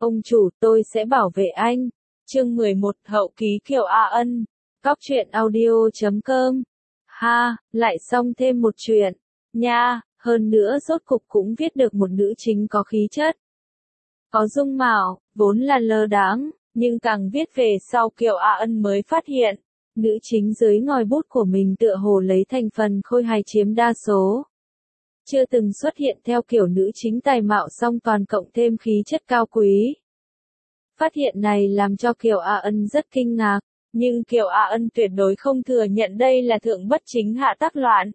Ông chủ, tôi sẽ bảo vệ anh. Chương 11, hậu ký Kiều A Ân. Góc truyện audio.com. Ha, lại xong thêm một chuyện. Nha, hơn nữa rốt cục cũng viết được một nữ chính có khí chất. Có dung mạo, vốn là lơ đãng, nhưng càng viết về sau Kiều A Ân mới phát hiện, nữ chính dưới ngòi bút của mình tựa hồ lấy thành phần khôi hài chiếm đa số. Chưa từng xuất hiện theo kiểu nữ chính tài mạo song toàn cộng thêm khí chất cao quý. Phát hiện này làm cho Kiều A Ân rất kinh ngạc, nhưng Kiều A Ân tuyệt đối không thừa nhận đây là thượng bất chính hạ tắc loạn.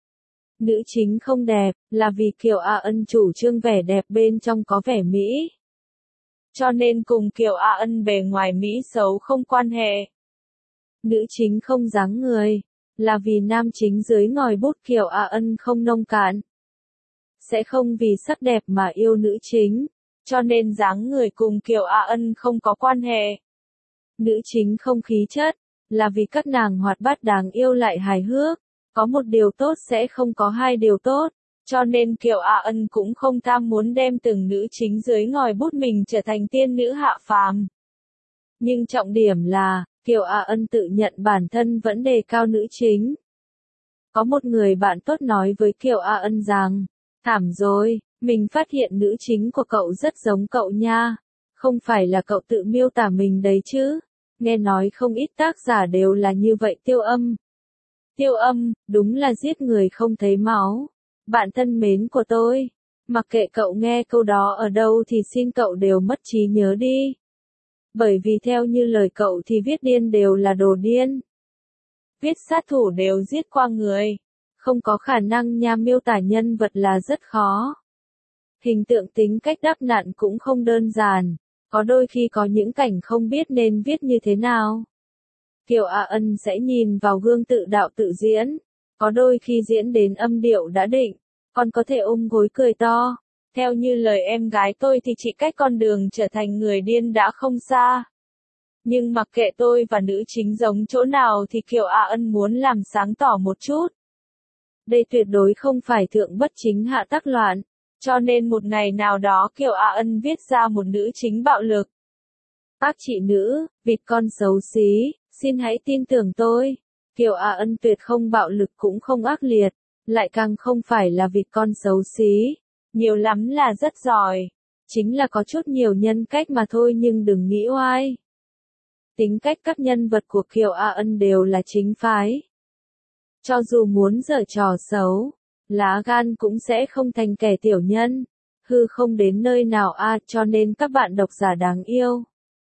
Nữ chính không đẹp, là vì Kiều A Ân chủ trương vẻ đẹp bên trong có vẻ mỹ. Cho nên cùng Kiều A Ân bề ngoài mỹ xấu không quan hệ. Nữ chính không dáng người, là vì nam chính dưới ngòi bút Kiều A Ân không nông cạn. Sẽ không vì sắc đẹp mà yêu nữ chính, cho nên dáng người cùng Kiều A Ân không có quan hệ. Nữ chính không khí chất, là vì các nàng hoạt bát đáng yêu lại hài hước, có một điều tốt sẽ không có hai điều tốt, cho nên Kiều A Ân cũng không tham muốn đem từng nữ chính dưới ngòi bút mình trở thành tiên nữ hạ phàm. Nhưng trọng điểm là, Kiều A Ân tự nhận bản thân vẫn đề cao nữ chính. Có một người bạn tốt nói với Kiều A Ân rằng, thảm rồi, mình phát hiện nữ chính của cậu rất giống cậu nha. Không phải là cậu tự miêu tả mình đấy chứ. Nghe nói không ít tác giả đều là như vậy Tiêu Âm. Tiêu Âm, đúng là giết người không thấy máu. Bạn thân mến của tôi, mặc kệ cậu nghe câu đó ở đâu thì xin cậu đều mất trí nhớ đi. Bởi vì theo như lời cậu thì viết điên đều là đồ điên. Viết sát thủ đều giết qua người. Không có khả năng nha, miêu tả nhân vật là rất khó. Hình tượng tính cách đáp nạn cũng không đơn giản, có đôi khi có những cảnh không biết nên viết như thế nào. Kiều A Ân sẽ nhìn vào gương tự đạo tự diễn, có đôi khi diễn đến âm điệu đã định, còn có thể ôm gối cười to. Theo như lời em gái tôi thì chỉ cách con đường trở thành người điên đã không xa. Nhưng mặc kệ tôi và nữ chính giống chỗ nào thì Kiều A Ân muốn làm sáng tỏ một chút. Đây tuyệt đối không phải thượng bất chính hạ tắc loạn, cho nên một ngày nào đó Kiều A Ân viết ra một nữ chính bạo lực. Các chị nữ, vịt con xấu xí, xin hãy tin tưởng tôi. Kiều A Ân tuyệt không bạo lực cũng không ác liệt, lại càng không phải là vịt con xấu xí, nhiều lắm là rất giỏi. Chính là có chút nhiều nhân cách mà thôi, nhưng đừng nghĩ oai. Tính cách các nhân vật của Kiều A Ân đều là chính phái. Cho dù muốn giở trò xấu, lá gan cũng sẽ không thành kẻ tiểu nhân, hư không đến nơi nào cho nên các bạn độc giả đáng yêu.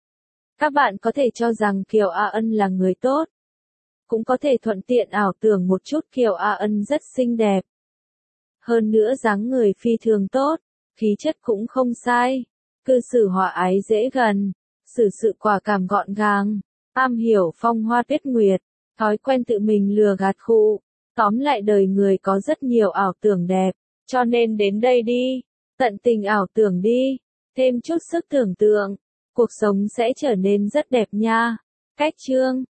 Các bạn có thể cho rằng Kiều A Ân là người tốt, cũng có thể thuận tiện ảo tưởng một chút Kiều A Ân rất xinh đẹp. Hơn nữa dáng người phi thường tốt, khí chất cũng không sai, cư xử hòa ái dễ gần, xử sự quả cảm gọn gàng, am hiểu phong hoa tuyết nguyệt, thói quen tự mình lừa gạt khụ. Tóm lại đời người có rất nhiều ảo tưởng đẹp, cho nên đến đây đi, tận tình ảo tưởng đi, thêm chút sức tưởng tượng, cuộc sống sẽ trở nên rất đẹp nha. Cách chương